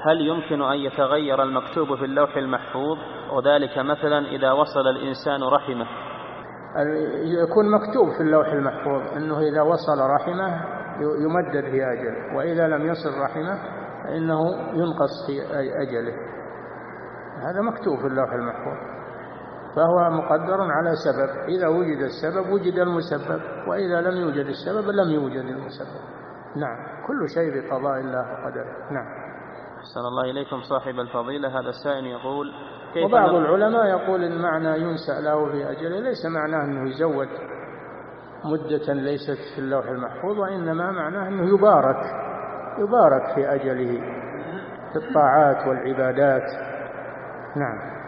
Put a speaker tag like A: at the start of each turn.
A: هل يمكن أن يتغير المكتوب في اللوح المحفوظ، وذلك مثلا إذا وصل الإنسان رحمه؟
B: يكون مكتوب في اللوح المحفوظ أنه إذا وصل رحمه يمدد في أجله، وإذا لم يصل رحمه فإنه ينقص في أجله. هذا مكتوب في اللوح المحفوظ، فهو مقدر على سبب. إذا وجد السبب وجد المسبب، وإذا لم يوجد السبب لم يوجد المسبب. نعم، كل شيء بقضاء الله وقدره. نعم.
A: أحسن الله إليكم صاحب الفضيلة. هذا السائل يقول
B: وبعض العلماء يقول إن معنى ينسأ له في أجله ليس معناه أنه يزود مدة ليست في اللوح المحفوظ، وإنما معناه أنه يبارك في أجله في الطاعات والعبادات. نعم.